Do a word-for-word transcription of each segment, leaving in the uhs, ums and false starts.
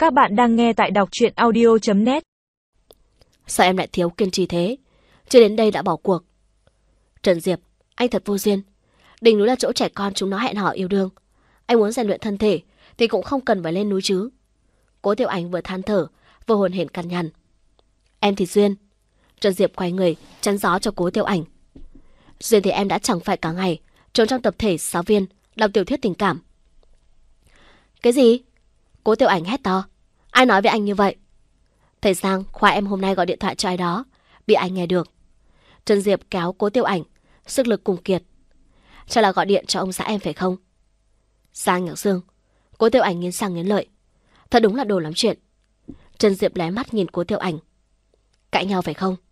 Các bạn đang nghe tại đọc truyện audio chấm net. Sao em lại thiếu kiên trì thế? Chưa đến đây đã bỏ cuộc. Trần Diệp, anh thật vô duyên. Đỉnh núi là chỗ trẻ con chúng nó hẹn hò yêu đương. Anh muốn rèn luyện thân thể thì cũng không cần phải lên núi chứ. Cố Tiểu Ảnh vừa than thở, vừa hồn hển cằn nhằn. Em thì duyên. Trần Diệp quay người chắn gió cho Cố Tiểu Ảnh. Duyên thì em đã chẳng phải cả ngày trốn trong tập thể giáo viên đọc tiểu thuyết tình cảm. Cái gì? Cố Tiểu Ảnh hét to. Ai nói với anh như vậy? Thầy Giang khoa em hôm nay gọi điện thoại cho ai đó, bị anh nghe được. Trần Diệp kéo Cố Tiểu Ảnh, sức lực cùng kiệt. Cho là gọi điện cho ông xã em phải không? Giang Nhạc Dương. Cố Tiểu Ảnh nghiến răng nghiến lợi. Thật đúng là đồ lắm chuyện. Trần Diệp lé mắt nhìn Cố Tiểu Ảnh. Cãi nhau phải không?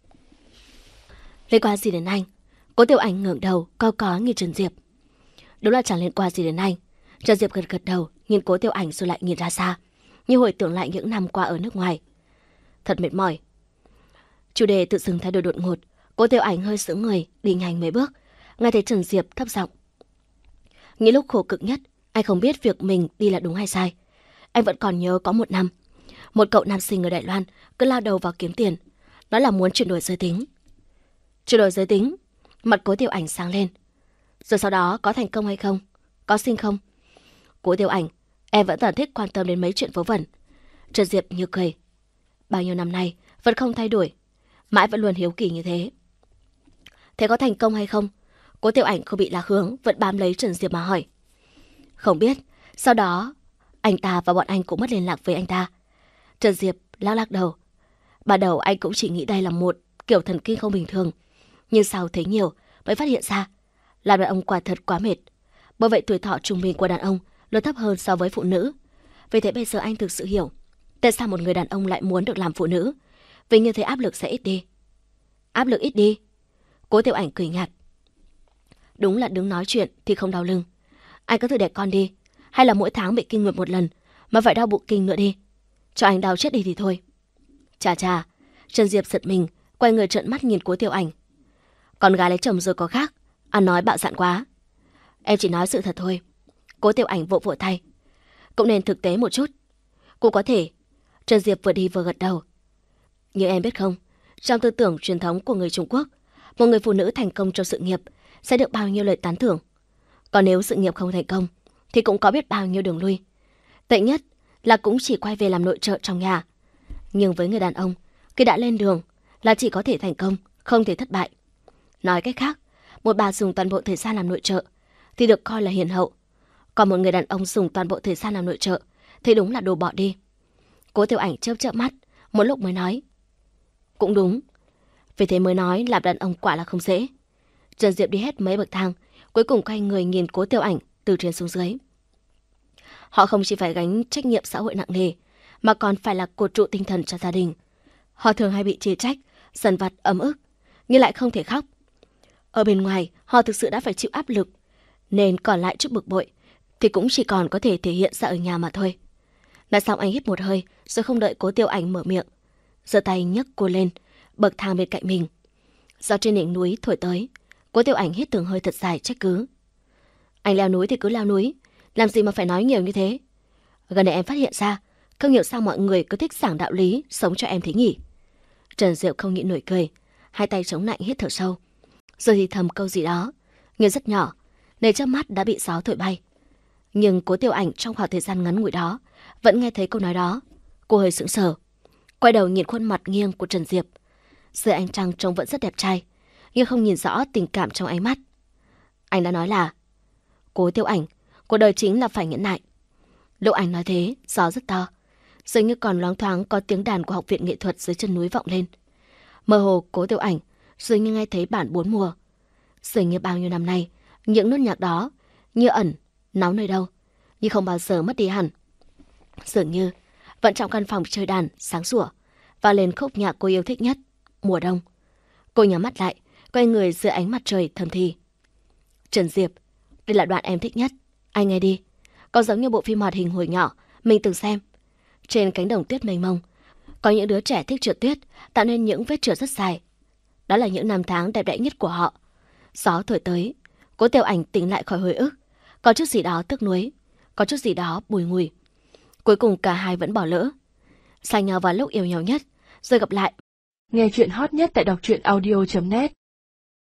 Liên quan gì đến anh? Cố Tiểu Ảnh ngẩng đầu cau có nhìn Trần Diệp. Đúng là chẳng liên quan gì đến anh. Trần Diệp gật gật đầu, nhìn Cố Tiểu Ảnh rồi lại nhìn ra xa, như hồi tưởng lại những năm qua ở nước ngoài. Thật mệt mỏi. Chủ đề tự dưng thay đổi đột ngột. Cố Tiểu Ảnh hơi sững người, đi nhanh mấy bước, nghe thấy Trần Diệp thấp giọng. Những lúc khổ cực nhất, anh không biết việc mình đi là đúng hay sai. Anh vẫn còn nhớ có một năm, một cậu nam sinh ở Đài Loan cứ lao đầu vào kiếm tiền, nói là muốn chuyển đổi giới tính. Chuyển đổi giới tính? Mặt Cố Tiểu Ảnh sáng lên. Rồi sau đó có thành công hay không? Có sinh không? Cố Tiểu Ảnh, em vẫn toàn thích quan tâm đến mấy chuyện vớ vẩn. Trần Diệp như cười. Bao nhiêu năm nay vẫn không thay đổi, mãi vẫn luôn hiếu kỳ như thế. Thế có thành công hay không? Cố Tiểu Ảnh không bị lạc hướng, vẫn bám lấy Trần Diệp mà hỏi. Không biết. Sau đó anh ta và bọn anh cũng mất liên lạc với anh ta. Trần Diệp lắc lắc đầu. Ban đầu anh cũng chỉ nghĩ đây là một kiểu thần kinh không bình thường, nhưng sau thấy nhiều mới phát hiện ra làm đàn ông quả thật quá mệt. Bởi vậy tuổi thọ trung bình của đàn ông luôn thấp hơn so với phụ nữ. Vì thế bây giờ anh thực sự hiểu tại sao một người đàn ông lại muốn được làm phụ nữ, vì như thế áp lực sẽ ít đi. Áp lực ít đi? Cố Tiểu Ảnh cười nhạt. Đúng là đứng nói chuyện thì không đau lưng. Anh cứ thử đẻ con đi, hay là mỗi tháng bị kinh nguyệt một lần mà phải đau bụng kinh nữa đi. Cho anh đau chết đi thì thôi. Chà chà. Trần Diệp giật mình, quay người trợn mắt nhìn Cố Tiểu Ảnh. Con gái lấy chồng rồi có khác, anh nói bạo dạn quá. Em chỉ nói sự thật thôi. Cố Tiểu Ảnh vỗ vỗ tay. Cũng nên thực tế một chút. Cũng có thể. Trần Diệp vừa đi vừa gật đầu. Như em biết không, trong tư tưởng truyền thống của người Trung Quốc, một người phụ nữ thành công trong sự nghiệp sẽ được bao nhiêu lời tán thưởng. Còn nếu sự nghiệp không thành công thì cũng có biết bao nhiêu đường lui. Tệ nhất là cũng chỉ quay về làm nội trợ trong nhà. Nhưng với người đàn ông, khi đã lên đường là chỉ có thể thành công, không thể thất bại. Nói cách khác, một bà dùng toàn bộ thời gian làm nội trợ thì được coi là hiền hậu. Còn một người đàn ông dùng toàn bộ thời gian làm nội trợ thì đúng là đồ bỏ đi. Cố Tiểu Ảnh chớp chớp mắt, một lúc mới nói. Cũng đúng. Vì thế mới nói làm đàn ông quả là không dễ. Trần Diệp đi hết mấy bậc thang, cuối cùng quay người nhìn Cố Tiểu Ảnh từ trên xuống dưới. Họ không chỉ phải gánh trách nhiệm xã hội nặng nề, mà còn phải là cột trụ tinh thần cho gia đình. Họ thường hay bị chê trách, dằn vặt, ấm ức, nhưng lại không thể khóc. Ở bên ngoài, họ thực sự đã phải chịu áp lực, nên còn lại chút bực bội thì cũng chỉ còn có thể thể hiện ra ở nhà mà thôi. Nói xong anh hít một hơi, rồi không đợi Cố Tiểu Ảnh mở miệng, giơ tay nhấc cô lên bậc thang bên cạnh mình. Gió trên đỉnh núi thổi tới, Cố Tiểu Ảnh hít từng hơi thật dài trách cứ. Anh leo núi thì cứ leo núi, làm gì mà phải nói nhiều như thế. Gần đây em phát hiện ra, không hiểu sao mọi người cứ thích giảng đạo lý, sống cho em thế nhỉ. Trần Diệu không nhịn nổi cười, hai tay chống lạnh hít thở sâu, rồi thì thầm câu gì đó, nhưng rất nhỏ, nên chớp mắt đã bị gió thổi bay. Nhưng Cố Tiểu Ảnh trong khoảng thời gian ngắn ngủi đó vẫn nghe thấy câu nói đó. Cô hơi sững sờ, quay đầu nhìn khuôn mặt nghiêng của Trần Diệp. Dưới ánh trăng trông vẫn rất đẹp trai, nhưng không nhìn rõ tình cảm trong ánh mắt. Anh đã nói là Cố Tiểu Ảnh, cuộc đời chính là phải nhẫn nại. Lúc anh nói thế, gió rất to, dường như còn loáng thoáng có tiếng đàn của học viện nghệ thuật dưới chân núi vọng lên. Mơ hồ Cố Tiểu Ảnh dường như nghe thấy bản bốn mùa. Dường như bao nhiêu năm nay, những nốt nhạc đó như ẩn, náu nơi đâu, nhưng không bao giờ mất đi hẳn. Dường như vẫn trong căn phòng chơi đàn sáng sủa và lên khúc nhạc cô yêu thích nhất, Mùa Đông. Cô nhắm mắt lại, quay người dưới ánh mặt trời thầm thì. Trần Diệp, đây là đoạn em thích nhất, anh nghe đi. Có giống như bộ phim hoạt hình hồi nhỏ mình từng xem. Trên cánh đồng tuyết mênh mông, có những đứa trẻ thích trượt tuyết, tạo nên những vết trượt rất dài. Đó là những năm tháng đẹp đẽ nhất của họ. Gió thổi tới, Cố Tiểu Ảnh tỉnh lại khỏi hồi ức. Có chút gì đó tiếc nuối, có chút gì đó bùi ngùi. Cuối cùng cả hai vẫn bỏ lỡ. xa nhau vào lúc yêu nhau nhất, rồi gặp lại. Nghe chuyện hot nhất tại đọc truyện audio chấm net